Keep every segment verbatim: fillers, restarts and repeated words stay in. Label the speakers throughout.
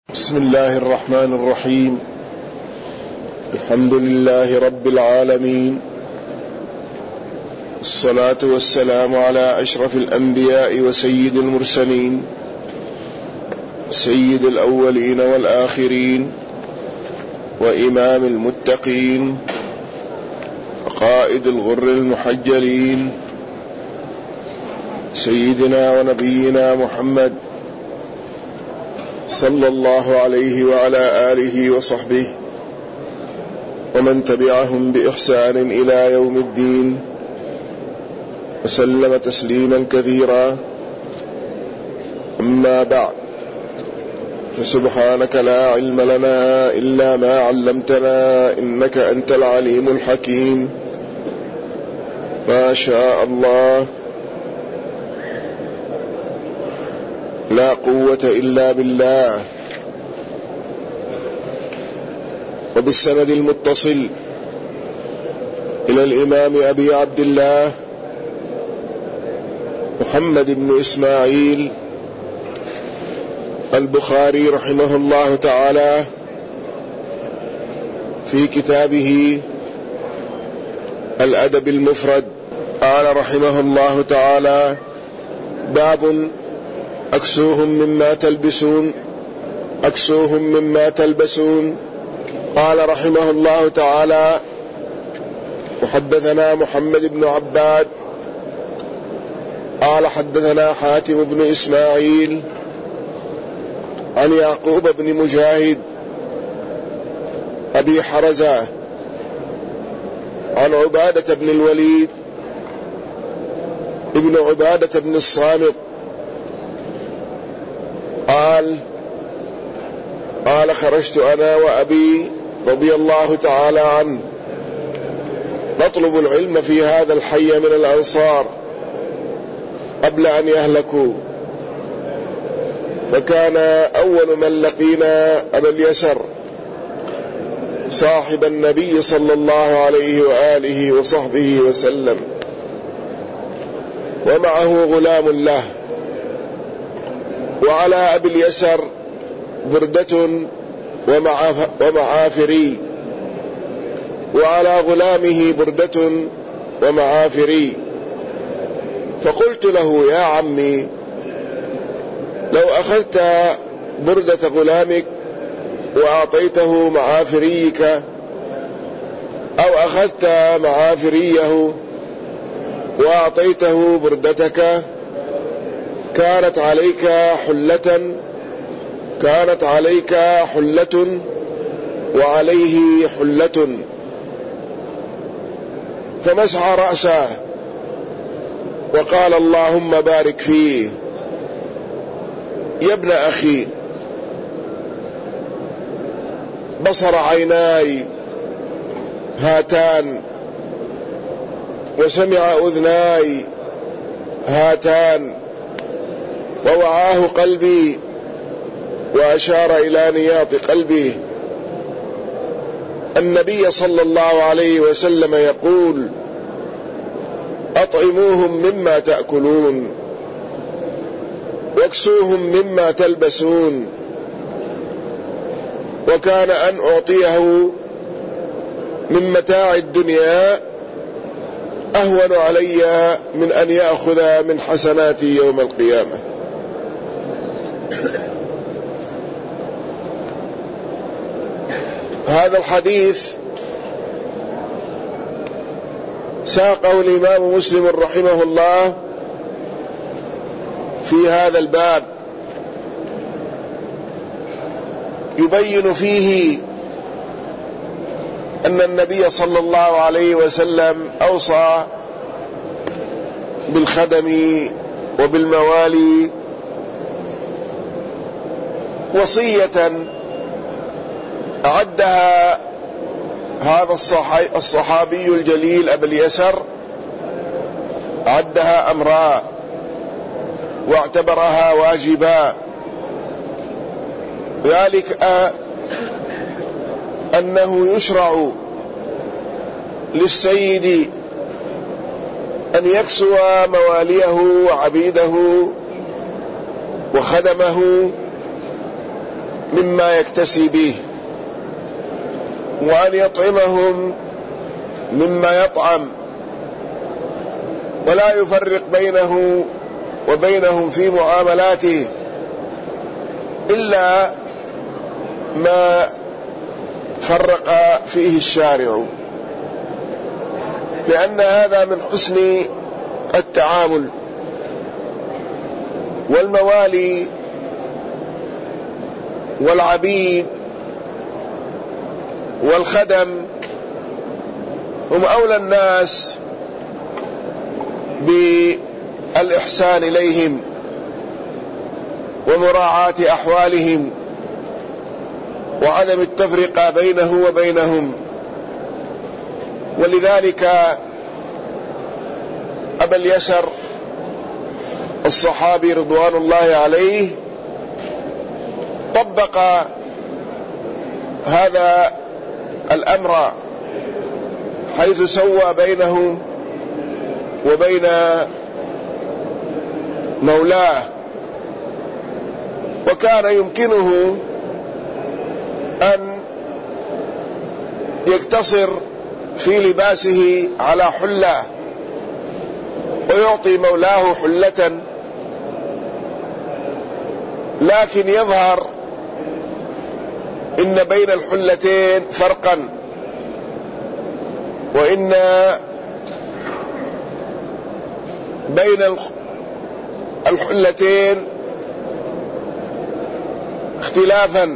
Speaker 1: بسم الله الرحمن الرحيم. الحمد لله رب العالمين، الصلاة والسلام على أشرف الأنبياء وسيد المرسلين، سيد الأولين والآخرين، وإمام المتقين، وقائد الغر المحجلين، سيدنا ونبينا محمد صلى الله عليه وعلى آله وصحبه ومن تبعهم بإحسان إلى يوم الدين، وسلم تسليما كثيرا. أما بعد، فسبحانك لا علم لنا إلا ما علمتنا إنك أنت العليم الحكيم. ما شاء الله، لا قوة إلا بالله. وبالسند المتصل إلى الإمام أبي عبد الله محمد بن إسماعيل البخاري رحمه الله تعالى في كتابه الأدب المفرد، قال رحمه الله تعالى: باب أكسوهم مما تلبسون أكسوهم مما تلبسون. قال رحمه الله تعالى: وحدثنا محمد بن عباد قال حدثنا حاتم بن إسماعيل عن يعقوب بن مجاهد أبي حرزة عن عبادة بن الوليد ابن عبادة بن الصامت قال قال خرجت أنا وأبي رضي الله تعالى عنه نطلب العلم في هذا الحي من الأنصار قبل أن يهلكوا، فكان أول من لقينا أبا اليسر صاحب النبي صلى الله عليه وآله وصحبه وسلم، ومعه غلام له، وعلى أبي اليسر بردة ومعافري، وعلى غلامه بردة ومعافري. فقلت له: يا عمي، لو أخذت بردة غلامك وأعطيته معافريك، أو أخذت معافريه وأعطيته بردتك، كانت عليك حلة كانت عليك حلة وعليه حلة. فمسح رأسه وقال: اللهم بارك فيه. يا ابن أخي، بصر عيناي هاتان، وسمع أذناي هاتان، ووعاه قلبي، وأشار إلى نياط قلبي. النبي صلى الله عليه وسلم يقول: أطعموهم مما تأكلون، واكسوهم مما تلبسون. وكان أن أعطيه من متاع الدنيا أهون علي من أن يأخذ من حسناتي يوم القيامة. هذا الحديث ساقه الإمام مسلم رحمه الله في هذا الباب، يبين فيه أن النبي صلى الله عليه وسلم أوصى بالخدم وبالموالي وصية أعدها هذا الصحابي الجليل أبا اليسر، أعدها أمرا واعتبرها واجبا. ذلك أنه يشرع للسيد أن يكسو مواليه وعبيده وخدمه مما يكتسي به، وأن يطعمهم مما يطعم، ولا يفرق بينه وبينهم في معاملاته إلا ما فرق فيه الشارع، لأن هذا من حسن التعامل. والموالي والعبيد والخدم هم أولى الناس بالإحسان إليهم ومراعاة أحوالهم وعدم التفرقة بينه وبينهم. ولذلك أبا اليسر الصحابي رضوان الله عليه طبق هذا الأمر، حيث سوى بينه وبين مولاه، وكان يمكنه أن يقتصر في لباسه على حلة ويعطي مولاه حلة، لكن يظهر إن بين الحلتين فرقا، وإن بين الحلتين اختلافا،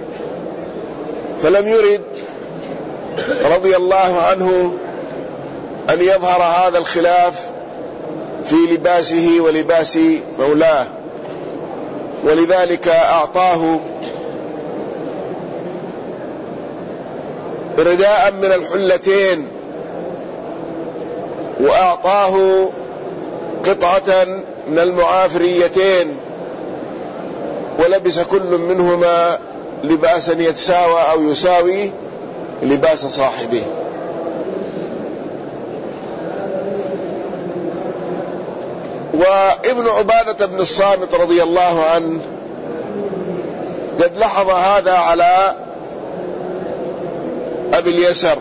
Speaker 1: فلم يرد رضي الله عنه أن يظهر هذا الخلاف في لباسه ولباس مولاه، ولذلك أعطاه رداء من الحلتين، وأعطاه قطعة من المعافريتين، ولبس كل منهما لباسا يتساوى أو يساوي لباس صاحبه. وابن عبادة بن الصامت رضي الله عنه قد لاحظ هذا على أبي اليسر،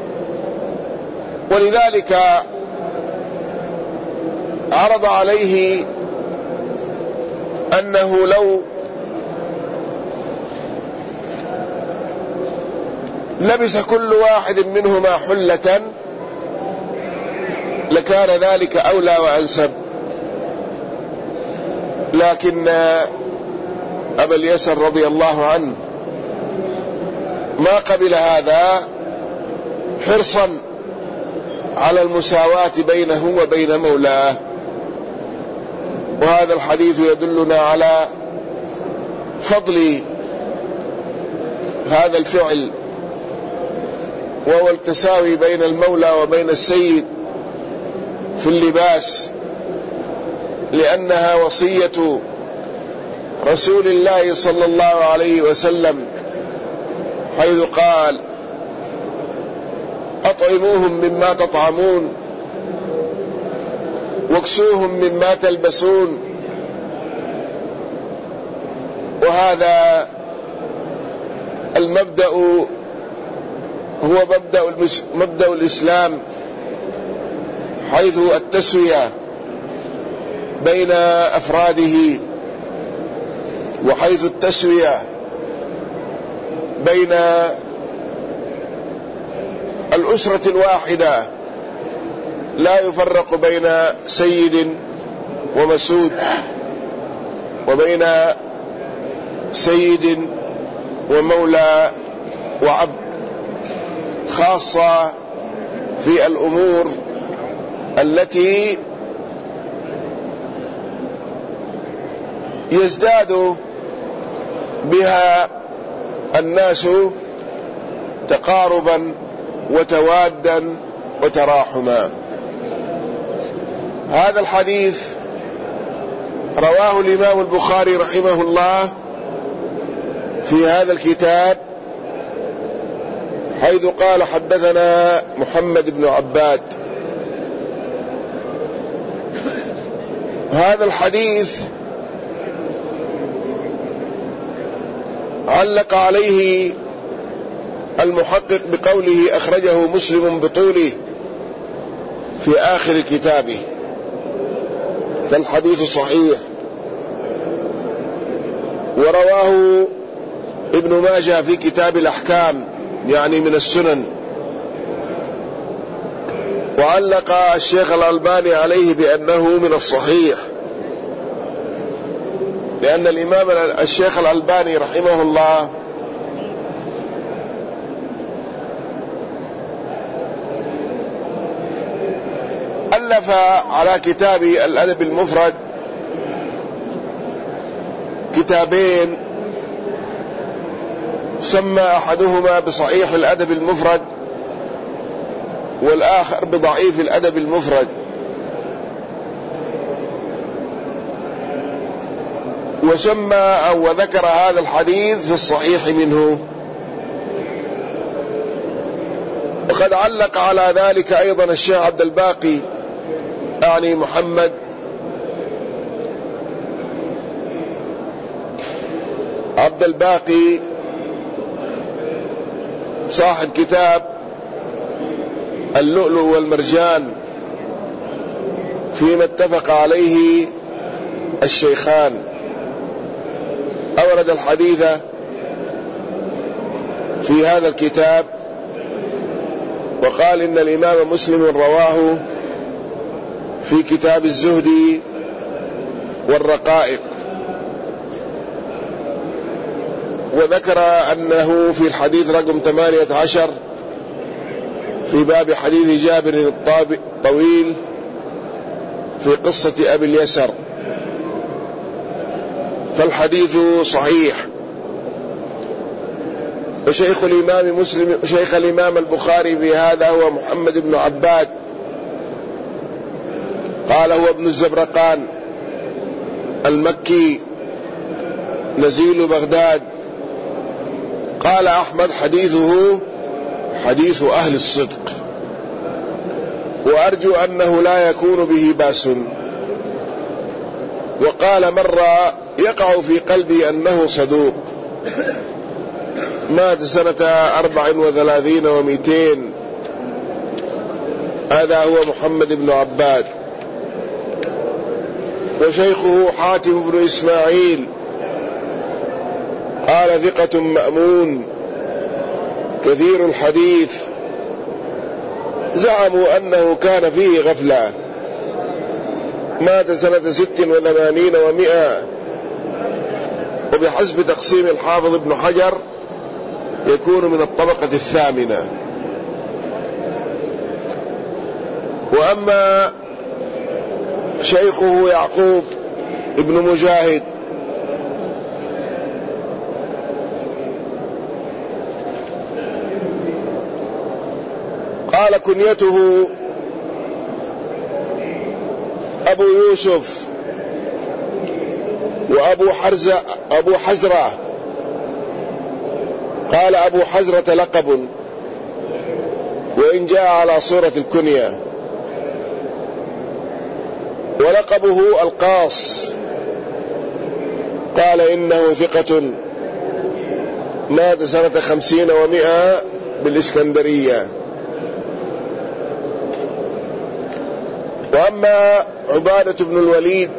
Speaker 1: ولذلك عرض عليه أنه لو لبس كل واحد منهما حلة لكان ذلك أولى وأنسب، لكن أبا اليسر رضي الله عنه ما قبل هذا، حرصا على المساواة بينه وبين مولاه. وهذا الحديث يدلنا على فضل هذا الفعل، وهو التساوي بين المولى وبين السيد في اللباس، لأنها وصية رسول الله صلى الله عليه وسلم، حيث قال: أطعموهم مما تطعمون واكسوهم مما تلبسون. وهذا المبدأ هو مبدأ, مبدأ الإسلام، حيث التسوية بين أفراده، وحيث التسوية بين الأسرة الواحدة، لا يفرق بين سيد ومسود، وبين سيد ومولى وعبد، خاصة في الأمور التي يزداد بها الناس تقاربا وتوادا وتراحما. هذا الحديث رواه الإمام البخاري رحمه الله في هذا الكتاب، حيث قال: حدثنا محمد بن عباد. هذا الحديث علق عليه المحقق بقوله أخرجه مسلم بطوله في آخر كتابه، فالحديث صحيح. ورواه ابن ماجه في كتاب الأحكام يعني من السنن. وعلق الشيخ الألباني عليه بأنه من الصحيح، لأن الإمام الشيخ الألباني رحمه الله ألف على كتاب الأدب المفرد كتابين، سمى أحدهما بصحيح الأدب المفرد والآخر بضعيف الأدب المفرد، وسمى أو وذكر هذا الحديث في الصحيح منه. وقد علق على ذلك أيضا الشيخ عبد الباقي يعني محمد عبد الباقي صاحب كتاب اللؤلؤ والمرجان فيما اتفق عليه الشيخان، أورد الحديث في هذا الكتاب وقال إن الإمام مسلم رواه في كتاب الزهد والرقائق، وذكر أنه في الحديث رقم ثمانية عشر في باب حديث جابر الطويل في قصة أبي اليسر، فالحديث صحيح. وشيخ الإمام مسلم شيخ الإمام البخاري في هذا هو محمد بن عباد، قال هو ابن الزبرقان المكي نزيل بغداد. قال أحمد حديثه حديث أهل الصدق، وأرجو أنه لا يكون به باس. وقال مرة يقع في قلبي أنه صدوق، مات سنة أربع وثلاثين ومئتين، هذا هو محمد بن عباد. وشيخه حاتم بن إسماعيل قال ثقة مأمون كثير الحديث، زعموا أنه كان فيه غفلة، مات سنة ست وثمانين ومئة، وبحسب تقسيم الحافظ ابن حجر يكون من الطبقة الثامنة. وأما شيخه يعقوب ابن مجاهد قال كنيته أبو يوسف وأبو حرزة أبو حزرة، قال أبو حزرة لقب وإن جاء على صورة الكنية، ولقبه القاص، قال إنه ثقة، مات سنة خمسين ومئة بالإسكندرية. وأما عبادة بن الوليد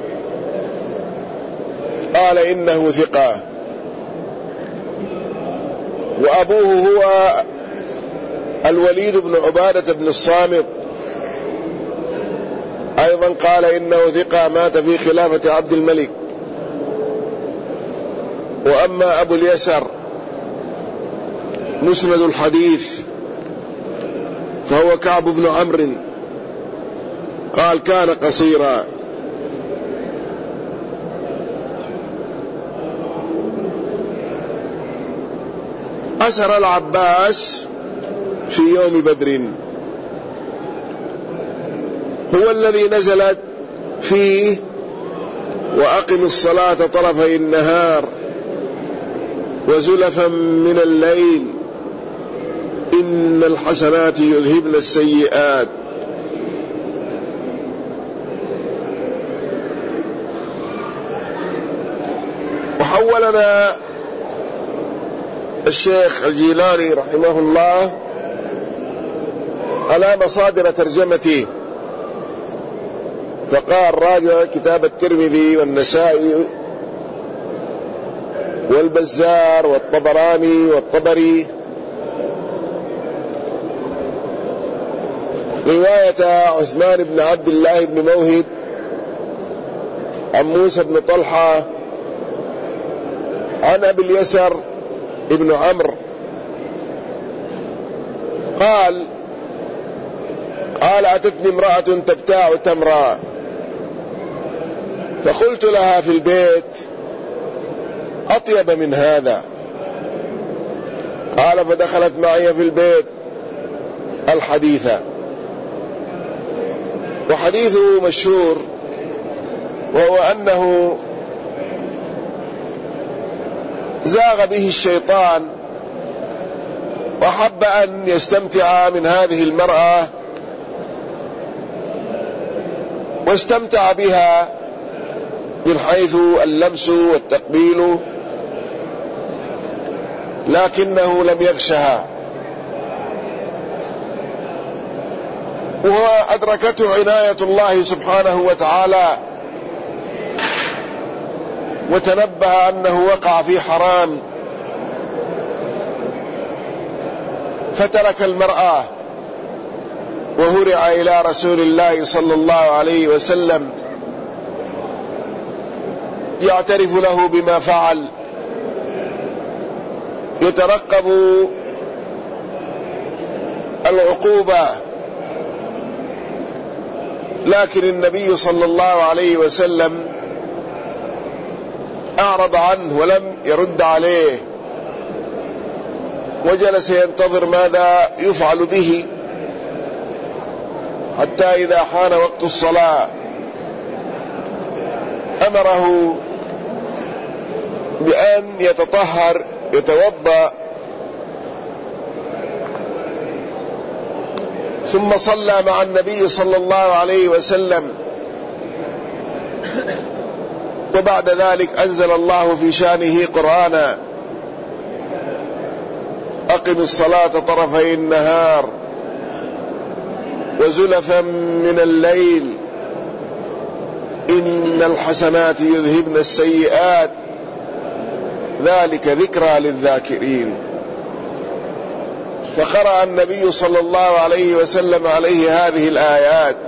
Speaker 1: قال إنه ثقة، وأبوه هو الوليد بن عبادة بن الصامت أيضا قال إنه ثقة، مات في خلافة عبد الملك. وأما أبو اليسر مسند الحديث فهو كعب بن عمرو، قال كان قصيرا. أسر العباس في يوم بدر، هو الذي نزلت فيه وأقم الصلاة طرفي النهار وزلفا من الليل إن الحسنات يذهبن السيئات. وحولنا الشيخ الجيلاني رحمه الله على مصادر ترجمته، فقال راجع كتاب الترمذي والنسائي والبزار والطبراني والطبري رواية عثمان بن عبد الله بن موهب عن موسى بن طلحة عن أبي اليسر ابن عمرو قال قال أتتني امرأة تبتاع تمرا فقلت لها في البيت أطيب من هذا، قال فدخلت معي في البيت الحديث. وحديثه مشهور، وهو أنه زاغ به الشيطان وحب أن يستمتع من هذه المرأة واستمتع بها من حيث اللمس والتقبيل، لكنه لم يغشها، وأدركته عناية الله سبحانه وتعالى وتنبه أنه وقع في حرام، فترك المرأة وهرع إلى رسول الله صلى الله عليه وسلم يعترف له بما فعل، يترقب العقوبة، لكن النبي صلى الله عليه وسلم أعرض عنه ولم يرد عليه، وجلس ينتظر ماذا يفعل به، حتى إذا حان وقت الصلاة أمره بأن يتطهر يتوضأ، ثم صلى مع النبي صلى الله عليه وسلم. وبعد ذلك أنزل الله في شانه قرآنا: أقم الصلاة طرفي النهار وزلفا من الليل إن الحسنات يذهبن السيئات ذلك ذكرى للذاكرين. فقرأ النبي صلى الله عليه وسلم عليه هذه الآيات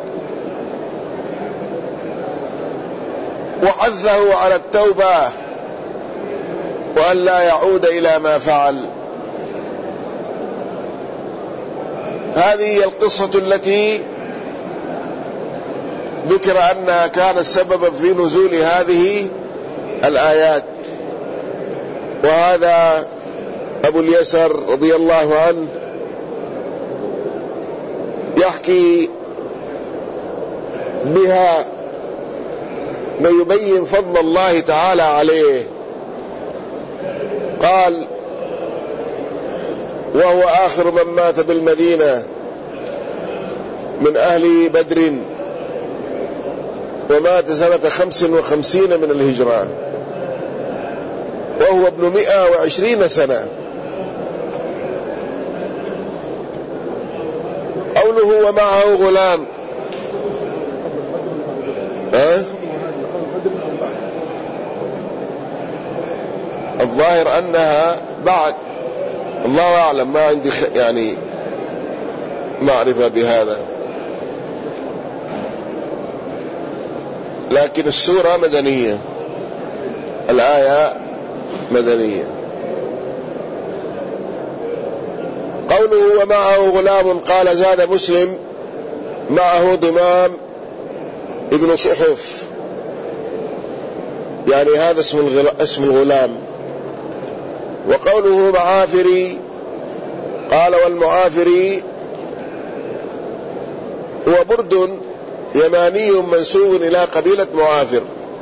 Speaker 1: وحثه على التوبة وأن لا يعود إلى ما فعل. هذه هي القصة التي ذكر أنها كانت سببا في نزول هذه الآيات. وهذا أبو اليسر رضي الله عنه يحكي بها ما يبين فضل الله تعالى عليه. قال: وهو آخر من مات بالمدينة من أهل بدر، ومات سنة خمس وخمسين من الهجرة، وهو ابن مئة وعشرين سنة. قوله ومعه غلام، أه؟ الظاهر أنها بعد، الله أعلم، ما عندي يعني معرفة بهذا، لكن السورة مدنية، الآية مدنية. قوله ومعه غلام، قال زاد مسلم معه ضمام ابن صحف، يعني هذا اسم الغلام. وقوله معافري، قال والمعافري هو برد يماني منسوب إلى قبيلة معافر.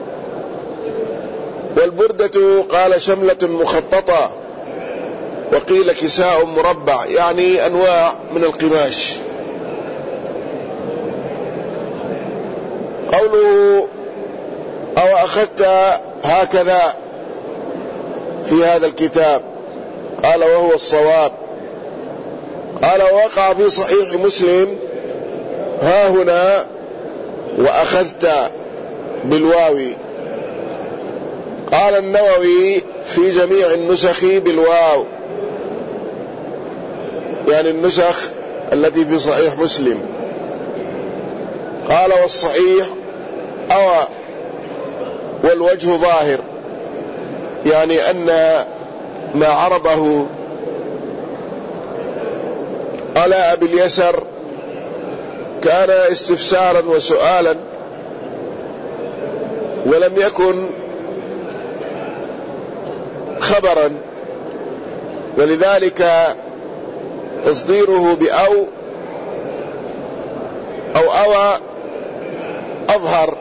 Speaker 1: والبردة قال شملة مخططة، وقيل كساء مربع، يعني أنواع من القماش. قوله أو أخذت هكذا في هذا الكتاب، قال وهو الصواب. قال ووقع في صحيح مسلم ها هنا وأخذت بالواو. قال النووي في جميع النسخ بالواو، يعني النسخ التي في صحيح مسلم. قال والصحيح أو والوجه ظاهر، يعني أن ما عربه على أبي اليسر كان استفسارا وسؤالا، ولم يكن خبرا، ولذلك تصديره بأو أو أوى أظهر.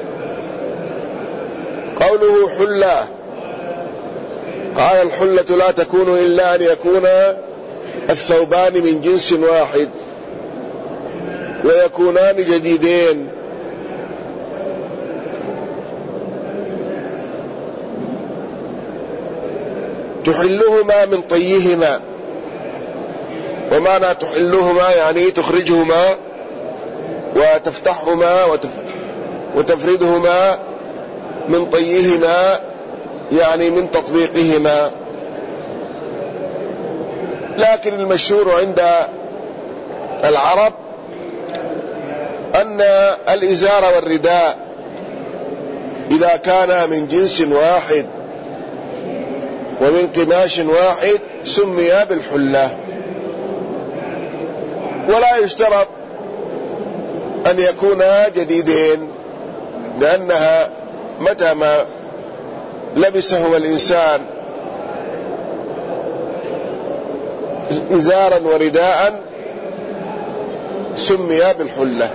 Speaker 1: قوله حلة، قال الحلة لا تكون إلا أن يكون الثوبان من جنس واحد ويكونان جديدين. تحلهما من طيهما، ومعنى تحلهما يعني تخرجهما وتفتحهما وتفردهما من طيهما، يعني من تطبيقهما. لكن المشهور عند العرب أن الإزار والرداء إذا كان من جنس واحد ومن قماش واحد سمي بالحلة، ولا يشترط أن يكونا جديدين، لأنها متى ما لبسهما الإنسان إزارا ورداء سمي بالحلة.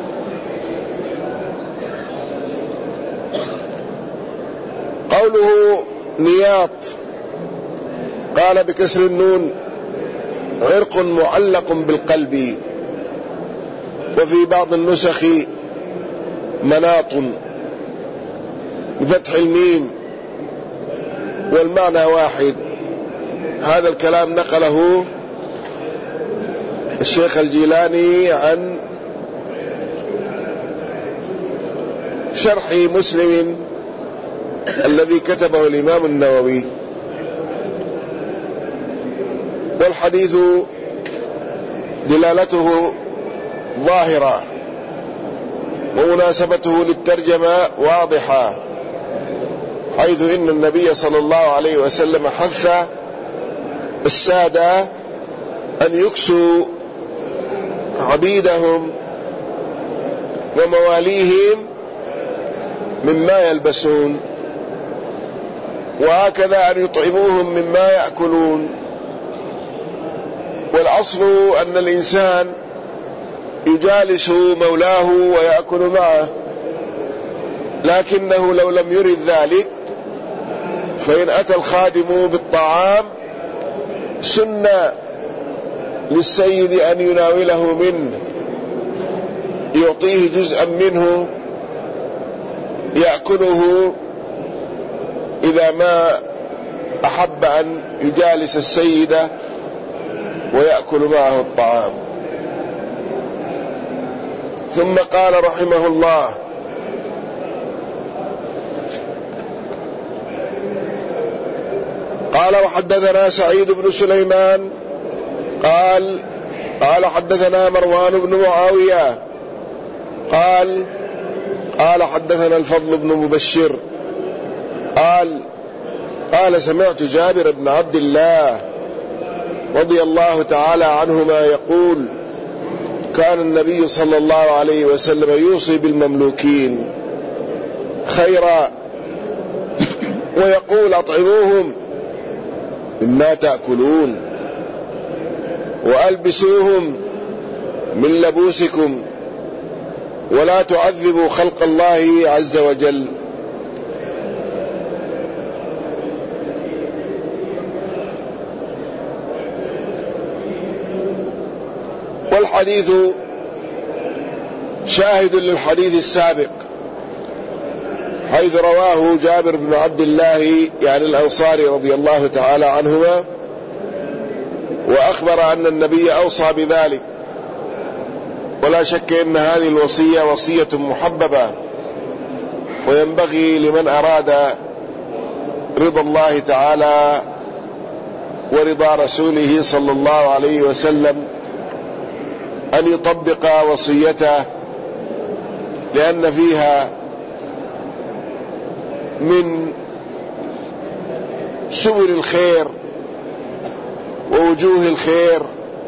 Speaker 1: قوله نياط، قال بكسر النون عرق معلق بالقلب، وفي بعض النسخ مناط بفتح الميم، والمعنى واحد. هذا الكلام نقله الشيخ الجيلاني عن شرح مسلم الذي كتبه الإمام النووي. والحديث دلالته ظاهرة ومناسبته للترجمة واضحة، حيث إن النبي صلى الله عليه وسلم حث السادة أن يكسوا عبيدهم ومواليهم مما يلبسون، وهكذا أن يطعموهم مما يأكلون. والأصل أن الإنسان يجالس مولاه ويأكل معه، لكنه لو لم يرد ذلك فإن أتى الخادم بالطعام سن للسيد أن يناوله منه، يعطيه جزءا منه يأكله إذا ما أحب أن يجالس السيد ويأكل معه الطعام. ثم قال رحمه الله: قال وحدثنا سعيد بن سليمان قال قال حدثنا مروان بن معاوية قال قال حدثنا الفضل بن مبشر قال قال سمعت جابر بن عبد الله رضي الله تعالى عنهما يقول: كان النبي صلى الله عليه وسلم يوصي بالمملوكين خيرا ويقول: أطعموهم مما تأكلون وألبسوهم من لبوسكم ولا تعذبوا خلق الله عز وجل. والحديث شاهد للحديث السابق، حيث رواه جابر بن عبد الله يعني الأنصاري رضي الله تعالى عنهما وأخبر أن النبي أوصى بذلك، ولا شك أن هذه الوصية وصية محببة، وينبغي لمن أراد رضا الله تعالى ورضا رسوله صلى الله عليه وسلم أن يطبق وصيته، لأن فيها من سبل الخير ووجوه الخير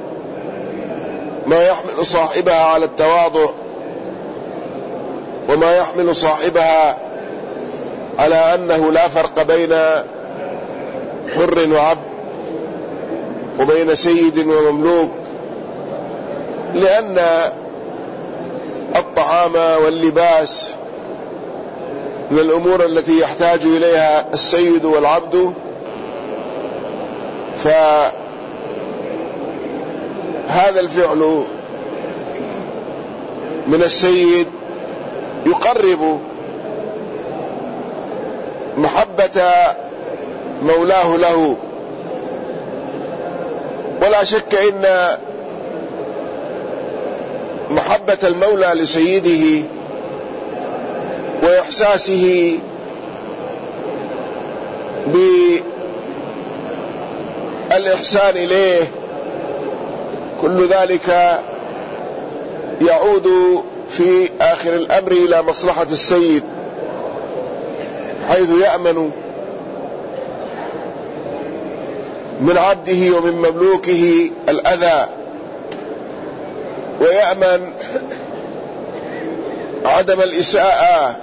Speaker 1: ما يحمل صاحبها على التواضع، وما يحمل صاحبها على أنه لا فرق بين حر وعبد وبين سيد ومملوك، لأن الطعام واللباس من الأمور التي يحتاج إليها السيد والعبد، فهذا الفعل من السيد يقرب محبة مولاه له. ولا شك إن محبة المولى لسيده وإحساسه بالإحسان إليه، كل ذلك يعود في آخر الأمر إلى مصلحة السيد، حيث يأمن من عبده ومن مملوكه الأذى، ويأمن عدم الإساءة،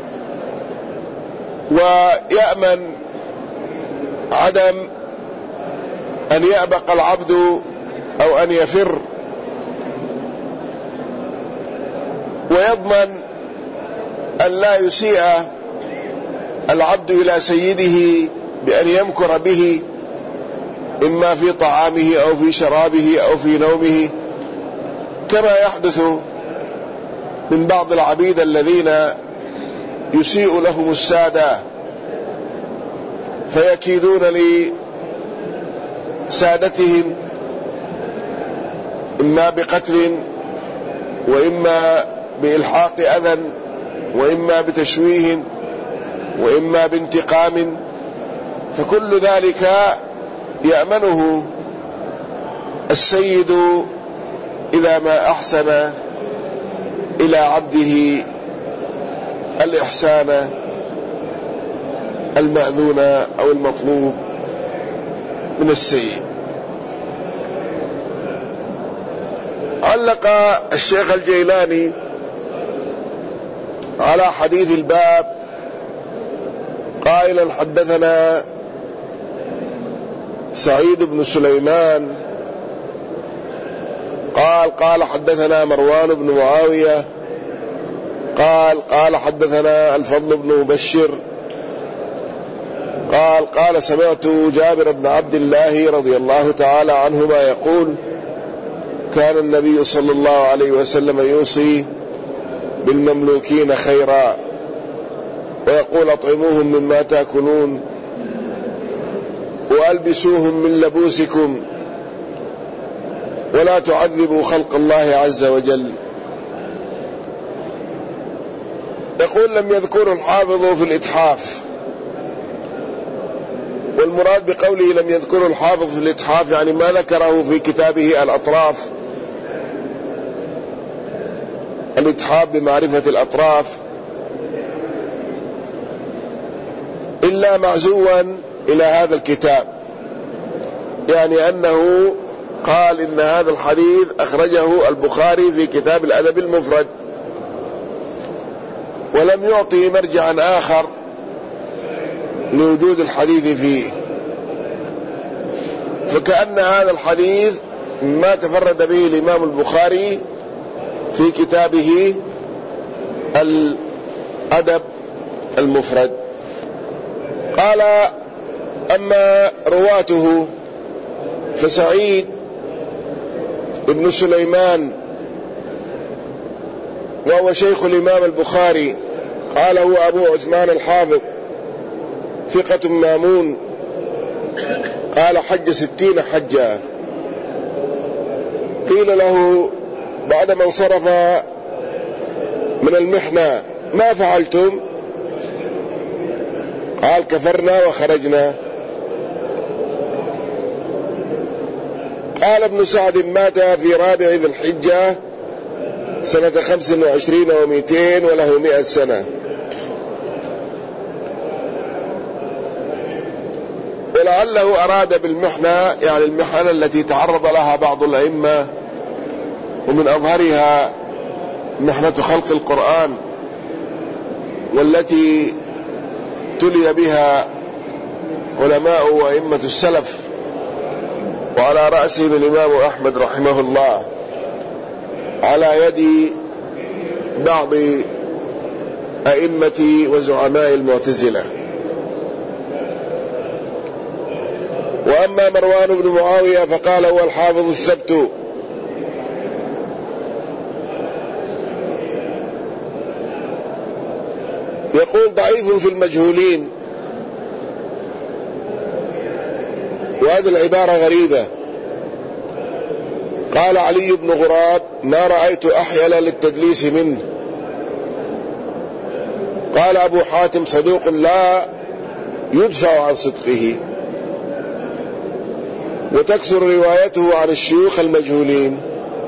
Speaker 1: ويأمن عدم أن يأبق العبد أو أن يفر، ويضمن أن لا يسيء العبد إلى سيده بأن يمكر به، إما في طعامه أو في شرابه أو في نومه، كما يحدث من بعض العبيد الذين يسيء لهم السادة فيكيدون لسادتهم إما بقتل، وإما بإلحاق أذى، وإما بتشويه، وإما بانتقام، فكل ذلك يأمنه السيد إذا ما أحسن إلى عبده الإحسان المأذون أو المطلوب من السيد. علق الشيخ الجيلاني على حديث الباب قائلا: حدثنا سعيد بن سليمان قال قال حدثنا مروان بن معاوية قال قال حدثنا الفضل بن مبشر قال قال سمعت جابر بن عبد الله رضي الله تعالى عنهما يقول: كان النبي صلى الله عليه وسلم يوصي بالمملوكين خيرا، ويقول: أطعموهم مما تأكلون، وألبسوهم من لبوسكم، ولا تعذبوا خلق الله عز وجل. يقول: لم يذكر الحافظ في الإتحاف، والمراد بقوله لم يذكر الحافظ في الإتحاف يعني ما ذكره في كتابه الأطراف، الإتحاف بمعرفة الأطراف، إلا معزوا إلى هذا الكتاب، يعني أنه قال إن هذا الحديث أخرجه البخاري في كتاب الأدب المفرد، ولم يعطي مرجعا آخر لوجود الحديث فيه، فكأن هذا الحديث ما تفرد به الإمام البخاري في كتابه الأدب المفرد. قال: أما رواته فسعيد ابن سليمان وهو شيخ الإمام البخاري، قال: هو أبو عثمان الحافظ ثقة مامون، قال: حج ستين حجة، قيل له بعدما انصرف من المحنة: ما فعلتم؟ قال: كفرنا وخرجنا. قال ابن سعد: مات في رابع ذي الحجة سنة خمس وعشرين ومئتين وله مئة سنة. ولعله أراد بالمحنة يعني المحنة التي تعرض لها بعض الأئمة، ومن أظهرها محنة خلق القرآن، والتي تلي بها علماء وأئمة السلف، وعلى رأسهم الإمام أحمد رحمه الله، على يد بعض أئمة وزعماء المعتزلة. وأما مروان بن معاوية فقال: هو الحافظ السبت. يقول: ضعيف في المجهولين، وهذه العبارة غريبة. قال علي بن غراب: ما رأيت أحيل للتدليس منه. قال أبو حاتم: صدوق لا يدفع عن صدقه، وتكثر روايته عن الشيوخ المجهولين.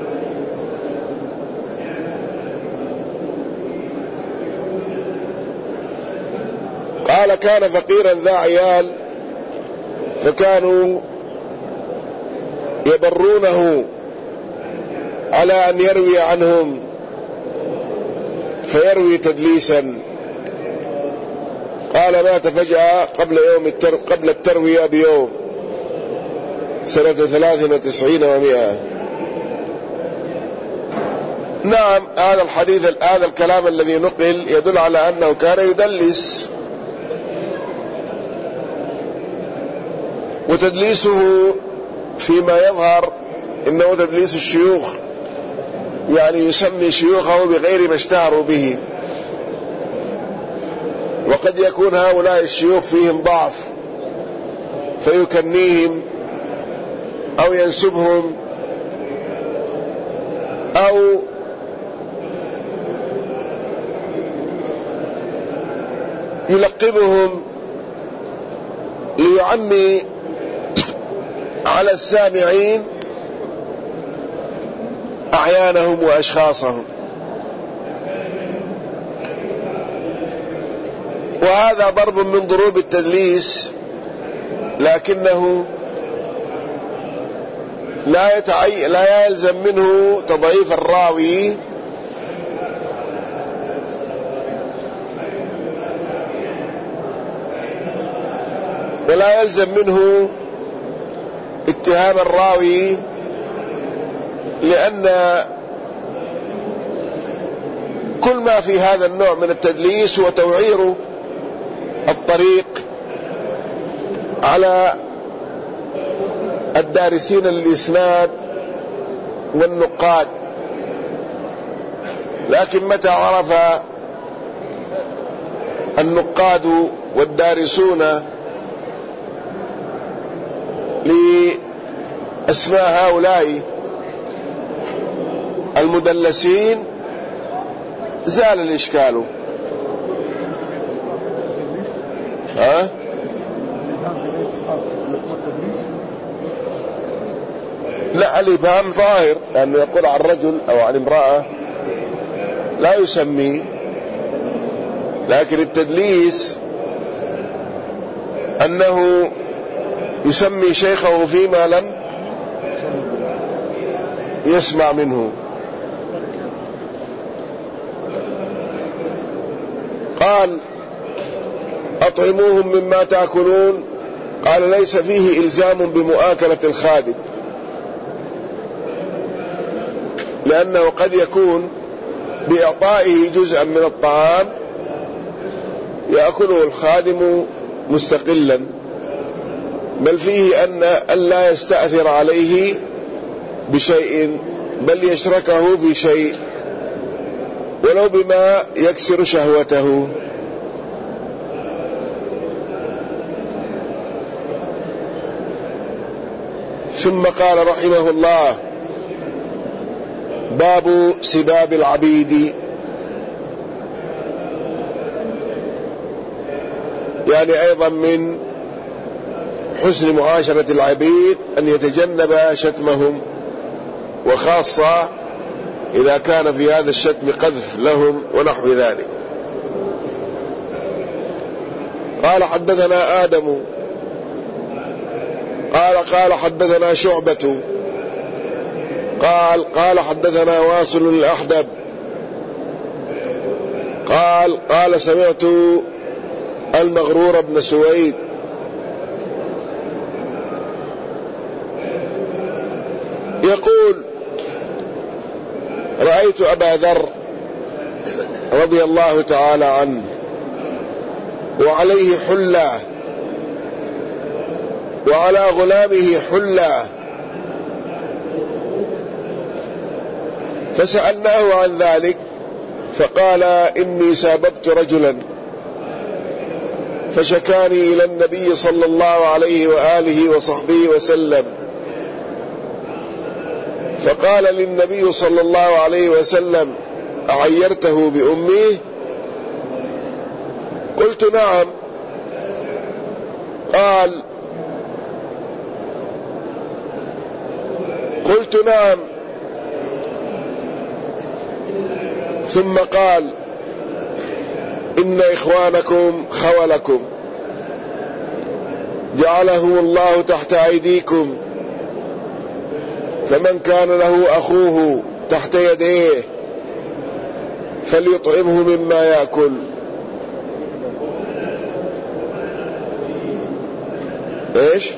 Speaker 1: قال: كان فقيرا ذا عيال، فكانوا يبرونه على أن يروي عنهم، فيروي تدليسا. قال: مات فجأة قبل يوم التر... قبل التروية بيوم سنة ثلاث وتسعين ومئة. نعم، هذا الحديث هذا الكلام الذي نقل يدل على أنه كان يدلس، وتدليسه فيما يظهر إنه تدليس الشيوخ، يعني يسمي شيوخه بغير ما اشتهروا به، وقد يكون هؤلاء الشيوخ فيهم ضعف فيكنيهم أو ينسبهم أو يلقبهم ليعمي على السامعين أعيانهم وأشخاصهم. وهذا ضرب من ضروب التدليس، لكنه لا يتعي... لا يلزم منه تضعيف الراوي، ولا يلزم منه اتهام الراوي، لأن كل ما في هذا النوع من التدليس هو توعير الطريق على الدارسين للإسناد والنقاد. لكن متى عرف النقاد والدارسون لأسماء هؤلاء المدلسين زال الإشكال. ها؟ لا، الإبهام ظاهر، لأنه يقول عن رجل أو عن امرأة لا يسمي، لكن التدليس أنه يسمي شيخه فيما لم يسمع منه. قال: أطعموهم مما تأكلون. قال: ليس فيه إلزام بمؤاكلة الخادم، لأنه قد يكون بإعطائه جزءا من الطعام يأكله الخادم مستقلا، بل فيه أن ألا يستأثر عليه بشيء، بل يشركه في شيء ولو بما يكسر شهوته. ثم قال رحمه الله: باب سباب العبيد. يعني أيضا من حسن معاشرة العبيد أن يتجنب شتمهم، وخاصة إذا كان في هذا الشتم قذف لهم ونحو ذلك. قال حدثنا آدم قال قال حدثنا شعبة قال قال حدثنا واصل الأحدب قال قال سمعت المغرور بن سويد يقول رأيت أبا ذر رضي الله تعالى عنه وعليه حلة وعلى غلامه حلة، فسألناه عن ذلك فقال إني ساببت رجلا فشكاني إلى النبي صلى الله عليه وآله وصحبه وسلم، فقال للنبي صلى الله عليه وسلم أعيرته بأمه؟ قلت نعم. قال قلت نعم. ثم قال إن إخوانكم خولكم جعلهم الله تحت أيديكم، فمن كان له أخوه تحت يديه فليطعمه مما يأكل. إيش؟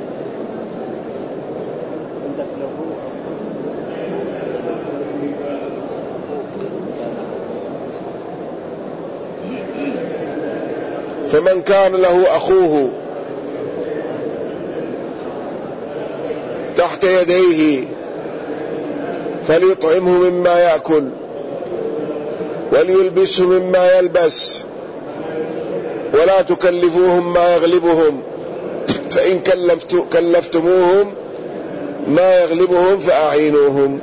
Speaker 1: فمن كان له أخوه تحت يديه فليطعمه مما يأكل وليلبسه مما يلبس ولا تكلفوهم ما يغلبهم، فإن كلفتموهم ما يغلبهم فأعينوهم.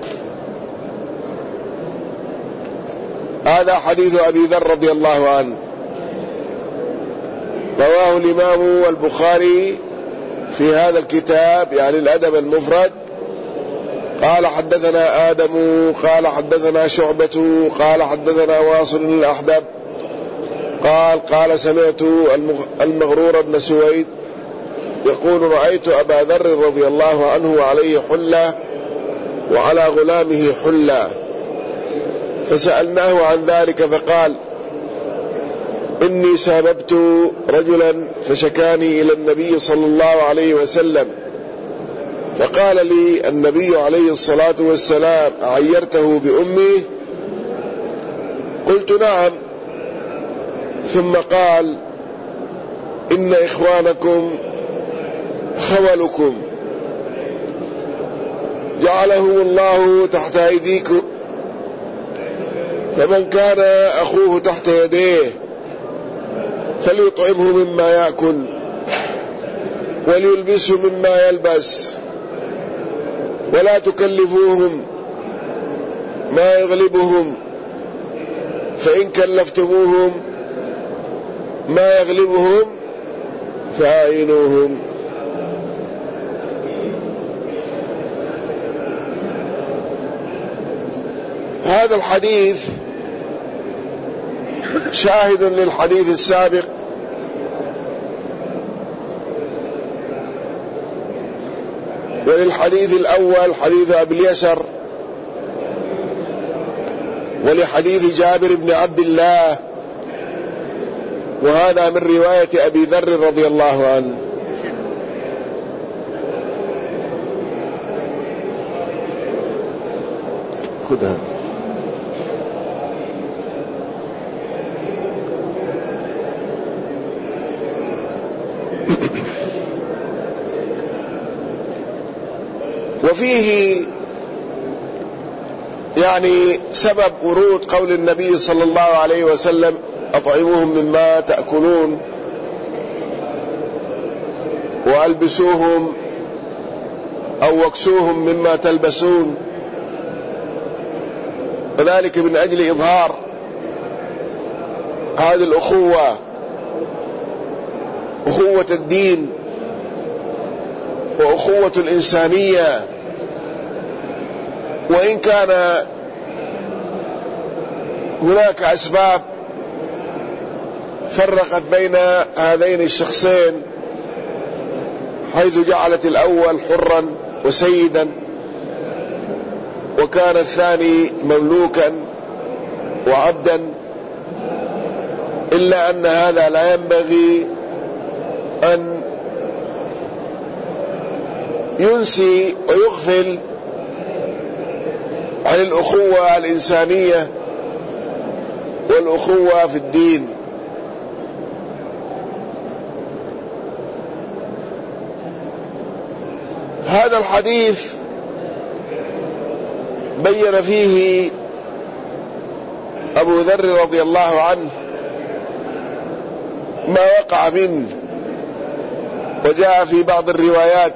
Speaker 1: هذا حديث أبي ذر رضي الله عنه، رواه الإمام البخاري في هذا الكتاب يعني الأدب المفرد. قال حدثنا آدم قال حدثنا شعبة قال حدثنا واصل الأحدب قال قال سمعت المغرور بن سويد يقول رأيت أبا ذر رضي الله عنه وعليه حلة وعلى غلامه حلة، فسألناه عن ذلك فقال إني ساببت رجلا فشكاني إلى النبي صلى الله عليه وسلم، فقال لي النبي عليه الصلاة والسلام أعيرته بأمه؟ قلت نعم. ثم قال إن إخوانكم خولكم جعلهم الله تحت أيديكم، فمن كان أخوه تحت يديه فليطعمه مما يأكل وليلبسه مما يلبس ولا تكلفوهم ما يغلبهم، فإن كلفتموهم ما يغلبهم فأعينوهم. هذا الحديث شاهد للحديث السابق، وللحديث الأول حديث أبي اليسر، ولحديث جابر بن عبد الله، وهذا من رواية أبي ذر رضي الله عنه. خذها. وفيه يعني سبب ورود قول النبي صلى الله عليه وسلم أطعموهم مما تأكلون وألبسوهم أو واكسوهم مما تلبسون، وذلك من أجل إظهار هذه الأخوة، أخوة الدين وأخوة الإنسانية. وإن كان هناك أسباب فرقت بين هذين الشخصين، حيث جعلت الأول حرا وسيدا وكان الثاني مملوكا وعبدا، إلا أن هذا لا ينبغي أن ينسي ويغفل عن الأخوة الإنسانية والأخوة في الدين. هذا الحديث بين فيه أبو ذر رضي الله عنه ما وقع منه، وجاء في بعض الروايات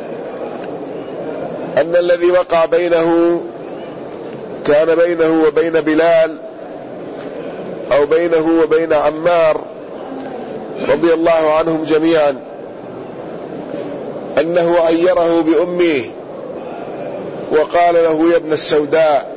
Speaker 1: أن الذي وقع بينه كان بينه وبين بلال أو بينه وبين عمار رضي الله عنهم جميعا، أنه عيره بأمه وقال له يا ابن السوداء،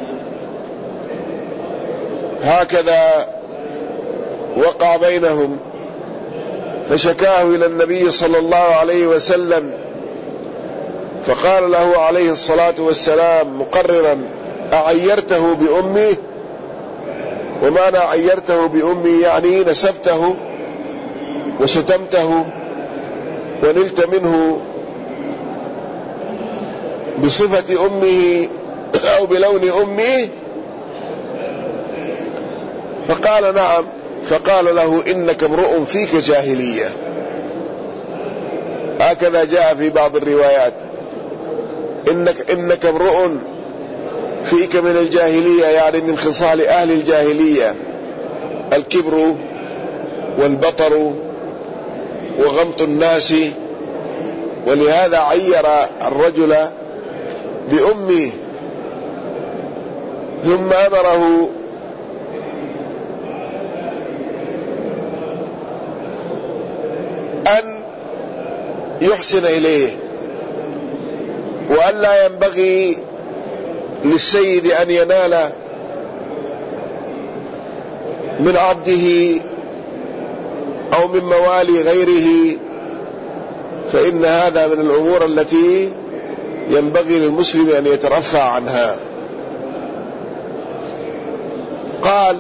Speaker 1: هكذا وقع بينهم، فشكاه إلى النبي صلى الله عليه وسلم، فقال له عليه الصلاة والسلام مقررا أعيرته بأمي؟ ومعنى عيرته بأمي يعني نسبته وشتمته ونلت منه بصفة أمه أو بلون أمه؟ فقال نعم. فقال له إنك امرؤ فيك جاهلية. هكذا جاء في بعض الروايات، إنك, إنك امرؤ فيك من الجاهلية، يعني من خصال أهل الجاهلية، الكبر والبطر وغمط الناس. ولهذا عير الرجل بأمه، ثم أمره أن يحسن إليه، وأن لا ينبغي للسيد أن ينال من عبده أو من موالي غيره، فإن هذا من الأمور التي ينبغي للمسلم أن يترفع عنها. قال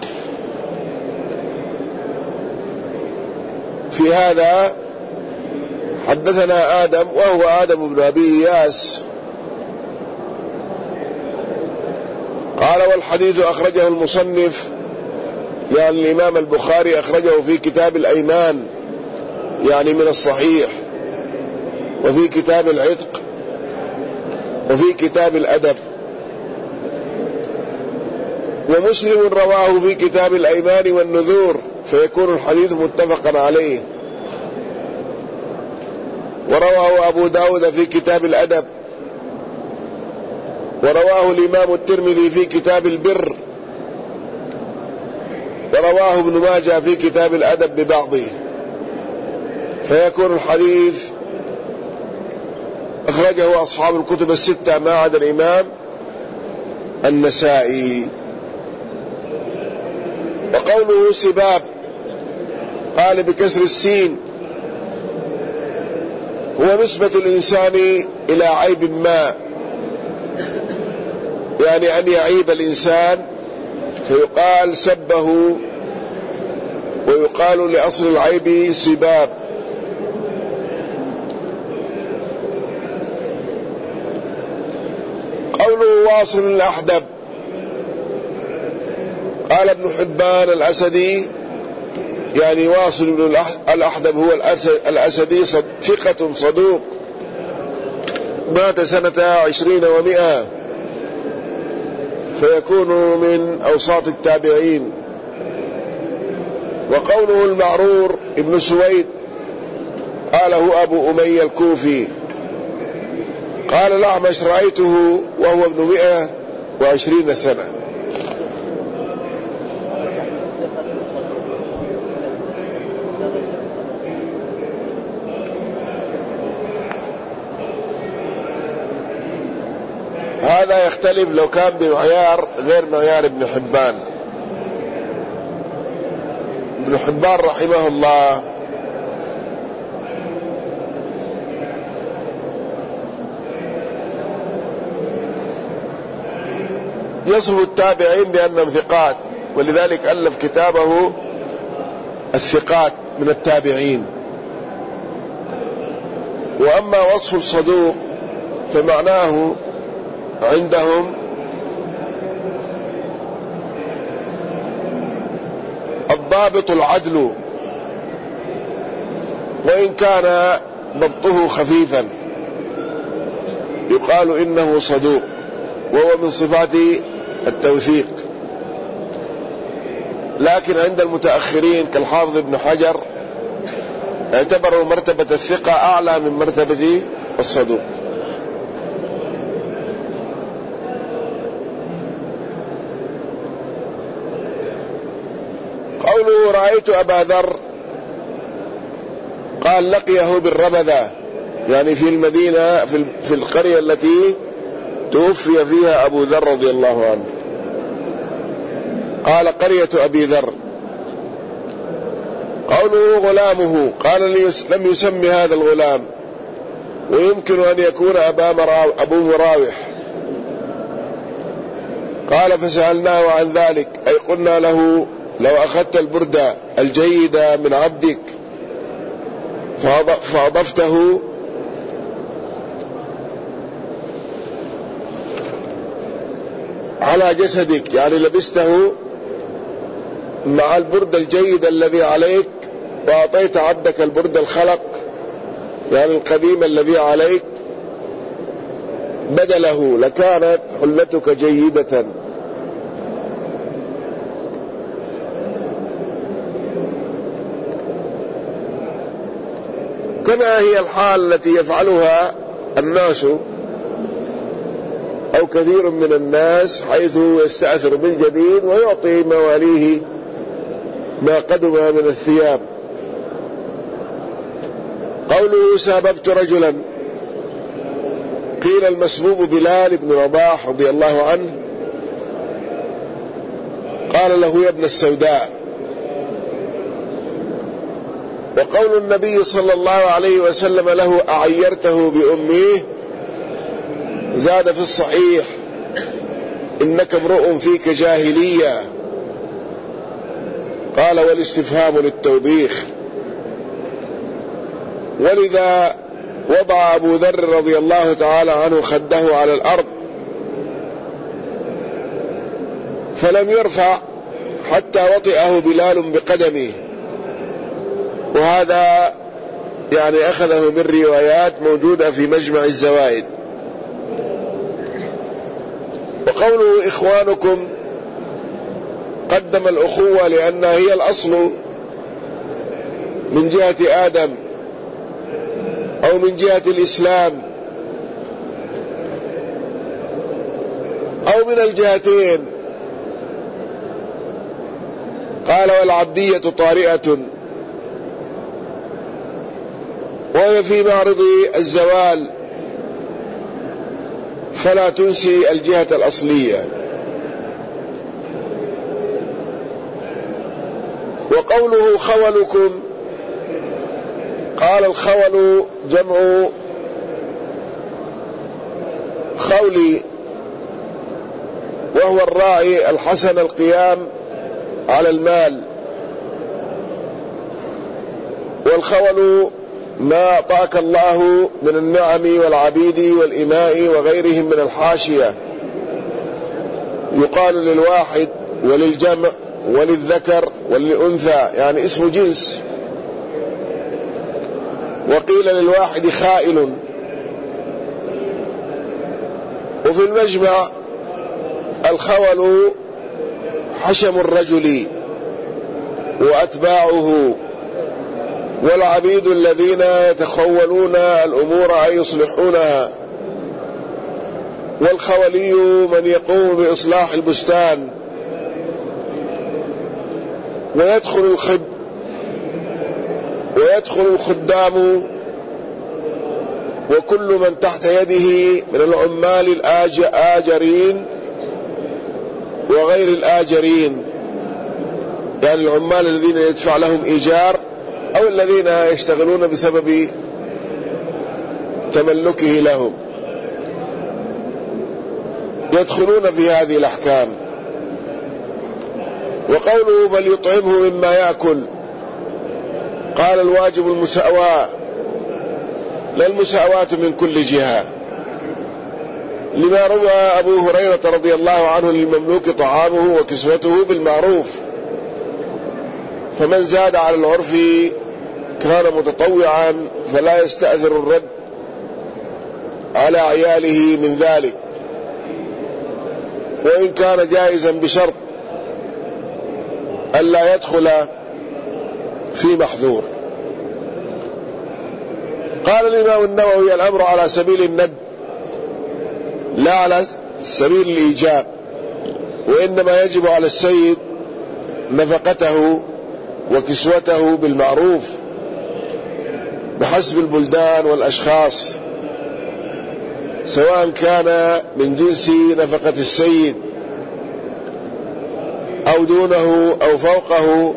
Speaker 1: في هذا حدثنا آدم وهو آدم بن أبي إياس قال والحديث أخرجه المصنف، يعني الإمام البخاري أخرجه في كتاب الأيمان يعني من الصحيح، وفي كتاب العتق، وفي كتاب الأدب، ومسلم رواه في كتاب الأيمان والنذور، فيكون الحديث متفقا عليه. ورواه أبو داود في كتاب الأدب، ورواه الإمام الترمذي في كتاب البر، ورواه ابن ماجه في كتاب الأدب ببعضه، فيكون الحديث أخرجه أصحاب الكتب الستة ما عدا الإمام النسائي. وقوله سباب قال بكسر السين هو نسبة الإنسان إلى عيب ما، يعني أن يعيب الإنسان فيقال سبه، ويقال لأصل العيب سباب. قوله واصل الأحدب قال ابن حبان الأسدي، يعني واصل بن الأحدب هو الأسدي ثقة صدوق، مات سنة عشرين ومئة، فيكون من أوساط التابعين. وقوله المعرور ابن سويد قاله أبو أمية الكوفي. قال الأعمش رأيته وهو ابن مئة وعشرين سنة. هذا يختلف لو كان بمعيار غير معيار ابن حبان. ابن حبان رحمه الله يصف التابعين بأنهم ثقات، ولذلك ألف كتابه الثقات من التابعين. وأما وصف الصدوق فمعناه عندهم الضابط العدل، وإن كان ضبطه خفيفا يقال إنه صدوق، وهو من صفات التوثيق. لكن عند المتأخرين كالحافظ ابن حجر اعتبروا مرتبة الثقة أعلى من مرتبة الصدوق. قوله رأيت أبا ذر، قال لقيه بالربذة، يعني في المدينة في القرية التي توفي فيها أبو ذر رضي الله عنه. قال قرية أبي ذر. قوله غلامه، قال لم يسمي هذا الغلام، ويمكن أن يكون أبا مراو أبو مراوح. قال فسألناه عن ذلك، أي قلنا له لو أخذت البردة الجيدة من عبدك فأضفته على جسدك، يعني لبسته مع البرد الجيد الذي عليك، وأعطيت عبدك البرد الخلق يعني القديم الذي عليك بدله، لكانت حلتك جيدة. كما هي الحال التي يفعلها الناس أو كثير من الناس، حيث يستأثر بالجديد ويعطي مواليه ما قدم من الثياب. قوله ساببت رجلا، قيل المسبوب بلال بن رباح رضي الله عنه، قال له يا ابن السوداء. وقول النبي صلى الله عليه وسلم له أعيرته بأمه، زاد في الصحيح إنك امرؤ فيك جاهلية، قال والاستفهام للتوبيخ. ولذا وضع أبو ذر رضي الله تعالى عنه خده على الأرض فلم يرفع حتى وطئه بلال بقدمه، وهذا يعني أخذه من روايات موجودة في مجمع الزوائد. وقوله إخوانكم قدم الأخوة لأنها هي الأصل من جهة آدم أو من جهة الإسلام أو من الجهتين. قال والعبدية طارئة، وهي في معرض الزوال فلا تنسي الجهة الأصلية. وقوله خولكم، قال الخول جمع خولي، وهو الراعي الحسن القيام على المال. والخول ما أعطاك الله من النعم والعبيد والإماء وغيرهم من الحاشية، يقال للواحد وللجمع وللذكر وللأنثى، يعني اسم جنس. وقيل للواحد خائل. وفي المجمع الخول حشم الرجل وأتباعه، والعبيد الذين يتخولون الأمور أي يصلحونها. والخولي من يقوم بإصلاح البستان، ويدخل الخد ويدخل الخدام وكل من تحت يده من العمال الآجرين وغير الآجرين، يعني العمال الذين يدفع لهم إيجار أو الذين يشتغلون بسبب تملكه لهم، يدخلون في هذه الأحكام. وقوله فليطعمه مما يأكل، قال الواجب المساواة، لا المساواة من كل جهة، لما روى أبو هريرة رضي الله عنه للمملوك طعامه وكسوته بالمعروف، فمن زاد على العرف كان متطوعا فلا يستأثر الرد على عياله من ذلك، وإن كان جائزا بشرط ألا يدخل في محظور. قال الإمام النووي الأمر على سبيل الند لا على سبيل الإيجاب، وإنما يجب على السيد نفقته وكسوته بالمعروف بحسب البلدان والأشخاص، سواء كان من جنس نفقة السيد أو دونه أو فوقه،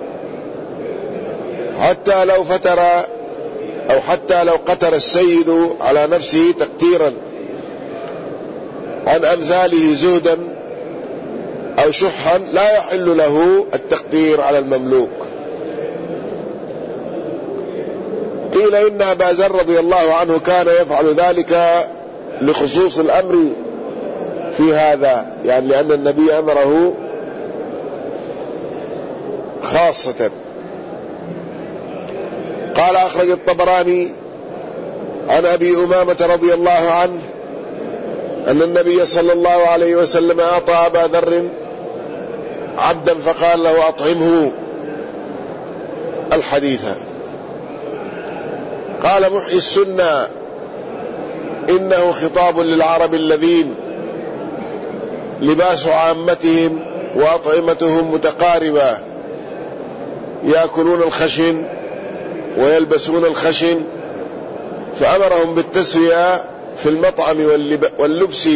Speaker 1: حتى لو فتر أو حتى لو قتر السيد على نفسه تقتيرا عن أمثاله زهدا أو شحا لا يحل له التقدير على المملوك. قيل إن أبا ذر رضي الله عنه كان يفعل ذلك لخصوص الأمر في هذا، يعني لأن النبي أمره خاصة. قال أخرج الطبراني عن أبي أمامة رضي الله عنه أن النبي صلى الله عليه وسلم أعطى أبا ذر عبدا فقال له أطعمه الحديث. قال محيي السنة إنه خطاب للعرب الذين لباس عامتهم وأطعمتهم متقاربة، يأكلون الخشن ويلبسون الخشن، فأمرهم بالتسوية في المطعم واللبس،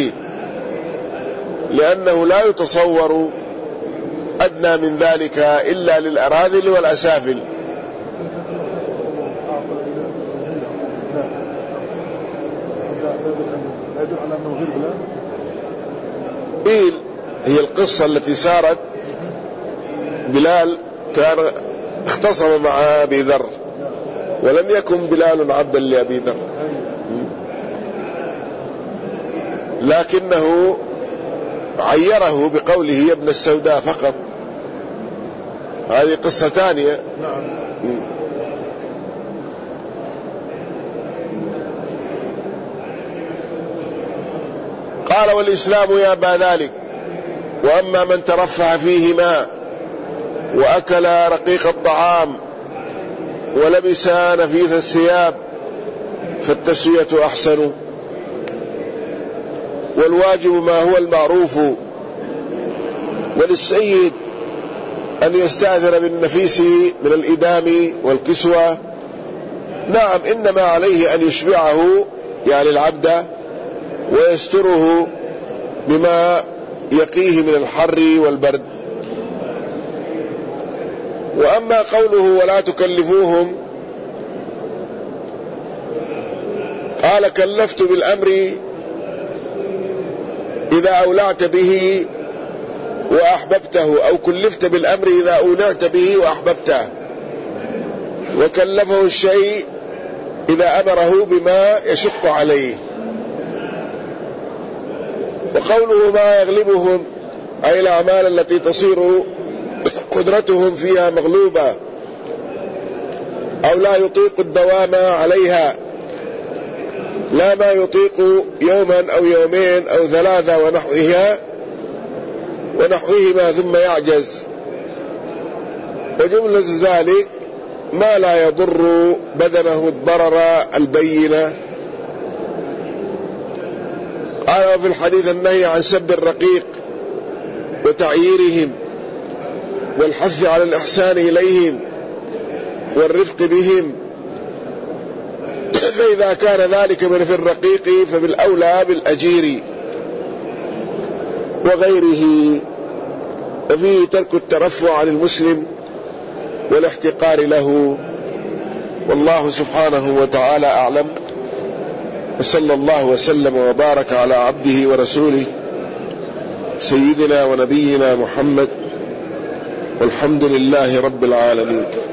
Speaker 1: لأنه لا يتصور أدنى من ذلك إلا للأراذل والأسافل. قيل هي القصة التي سارت، بلال كان اختصم مع أبي ذر، ولم يكن بلال عبدا لأبي ذر، لكنه عيره بقوله يا ابن السوداء فقط. هذه قصة ثانية. قال والإسلام يأبى ذلك، وأما من ترفه فيهما وأكل رقيق الطعام ولبس نفيث الثياب فالتسوية أحسن، والواجب ما هو المعروف، وللسيد أن يستأثر بالنفيس من الإدام والكسوة. نعم، إنما عليه أن يشبعه يعني العبد ويستره بما يقيه من الحر والبرد. وأما قوله ولا تكلفوهم، قال كلفت بالأمر إذا أولعت به وأحببته، أو كلفت بالأمر إذا أولعت به وأحببته، وكلفه الشيء إذا أمره بما يشق عليه. وقوله ما يغلبهم أي الأعمال التي تصير قدرتهم فيها مغلوبة أو لا يطيق الدوام عليها، لا ما يطيق يوما أو يومين أو ثلاثة ونحوها ونحوهما ثم يعجز. وجملة ذلك ما لا يضر بدنه الضرر البين. قال وفي الحديث النهي عن سب الرقيق وتعييرهم والحث على الإحسان إليهم والرفق بهم، فإذا كان ذلك من في الرقيق فبالأولى بالأجير وغيره. وفيه ترك الترفع عن المسلم والاحتقار له، والله سبحانه وتعالى أعلم. وصلى الله وسلم وبارك على عبده ورسوله سيدنا ونبينا محمد، والحمد لله رب العالمين.